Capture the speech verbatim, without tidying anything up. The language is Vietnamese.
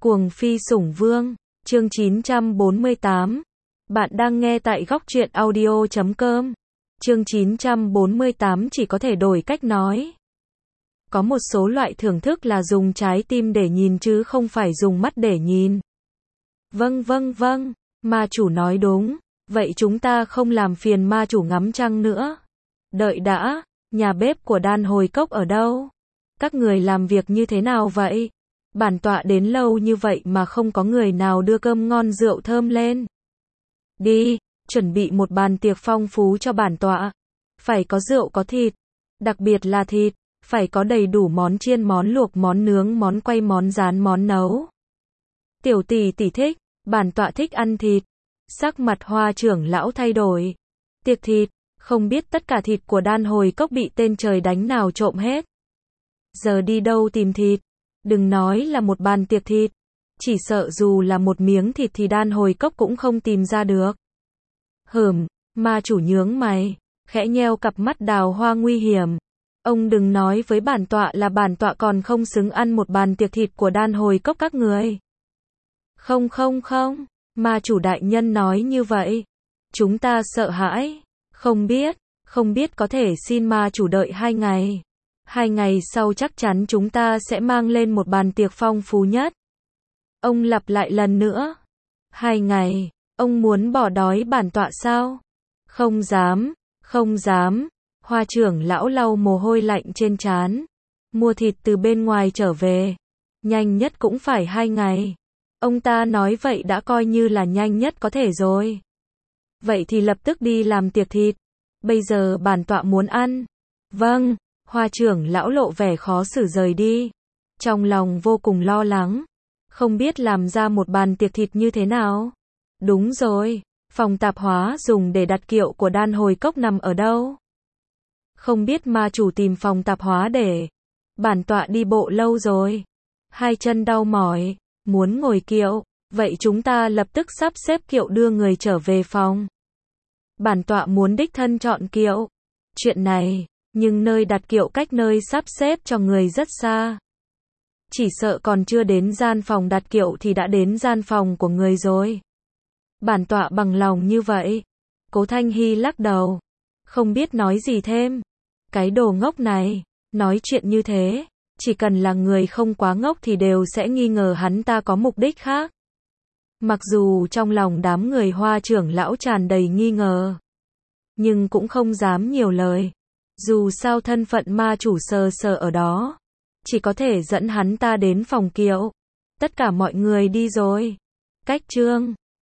Cuồng phi sủng vương, chương chín trăm bốn mươi tám. Bạn đang nghe tại góc truyện audio chấm com. Chương chín trăm bốn mươi tám chỉ có thể đổi cách nói. Có một số loại thưởng thức là dùng trái tim để nhìn chứ không phải dùng mắt để nhìn. Vâng vâng vâng, ma chủ nói đúng. Vậy chúng ta không làm phiền ma chủ ngắm trăng nữa. Đợi đã, nhà bếp của Đan Hồi Cốc ở đâu? Các người làm việc như thế nào vậy? Bản tọa đến lâu như vậy mà không có người nào đưa cơm ngon rượu thơm lên. Đi, chuẩn bị một bàn tiệc phong phú cho bản tọa. Phải có rượu có thịt, đặc biệt là thịt, phải có đầy đủ món chiên món luộc món nướng món quay món rán món nấu. Tiểu tỷ tỷ thích, bản tọa thích ăn thịt. Sắc mặt Hoa trưởng lão thay đổi. Tiệc thịt, không biết tất cả thịt của Đan Hồi Cốc bị tên trời đánh nào trộm hết. Giờ đi đâu tìm thịt? Đừng nói là một bàn tiệc thịt, chỉ sợ dù là một miếng thịt thì Đan Hồi Cốc cũng không tìm ra được. Hừm, ma chủ nhướng mày, khẽ nheo cặp mắt đào hoa nguy hiểm. Ông đừng nói với bản tọa là bản tọa còn không xứng ăn một bàn tiệc thịt của Đan Hồi Cốc các người. Không không không, ma chủ đại nhân nói như vậy. Chúng ta sợ hãi, không biết, không biết có thể xin ma chủ đợi hai ngày. Hai ngày sau chắc chắn chúng ta sẽ mang lên một bàn tiệc phong phú nhất. Ông lặp lại lần nữa. Hai ngày, ông muốn bỏ đói bản tọa sao? Không dám, không dám. Hoa trưởng lão lau mồ hôi lạnh trên trán. Mua thịt từ bên ngoài trở về. Nhanh nhất cũng phải hai ngày. Ông ta nói vậy đã coi như là nhanh nhất có thể rồi. Vậy thì lập tức đi làm tiệc thịt. Bây giờ bản tọa muốn ăn. Vâng. Hoa trưởng lão lộ vẻ khó xử rời đi. Trong lòng vô cùng lo lắng. Không biết làm ra một bàn tiệc thịt như thế nào. Đúng rồi, phòng tạp hóa dùng để đặt kiệu của Đan Hồi Cốc nằm ở đâu? Không biết ma chủ tìm phòng tạp hóa để. Bản tọa đi bộ lâu rồi. Hai chân đau mỏi, muốn ngồi kiệu. Vậy chúng ta lập tức sắp xếp kiệu đưa người trở về phòng. Bản tọa muốn đích thân chọn kiệu. Chuyện này, nhưng nơi đặt kiệu cách nơi sắp xếp cho người rất xa. Chỉ sợ còn chưa đến gian phòng đặt kiệu thì đã đến gian phòng của người rồi. Bản tọa bằng lòng như vậy. Cố Thanh Hy lắc đầu. Không biết nói gì thêm. Cái đồ ngốc này, nói chuyện như thế, chỉ cần là người không quá ngốc thì đều sẽ nghi ngờ hắn ta có mục đích khác. Mặc dù trong lòng đám người Hoa trưởng lão tràn đầy nghi ngờ, nhưng cũng không dám nhiều lời. Dù sao thân phận ma chủ sờ sờ ở đó, chỉ có thể dẫn hắn ta đến phòng kiệu. Tất cả mọi người đi rồi. Cách chương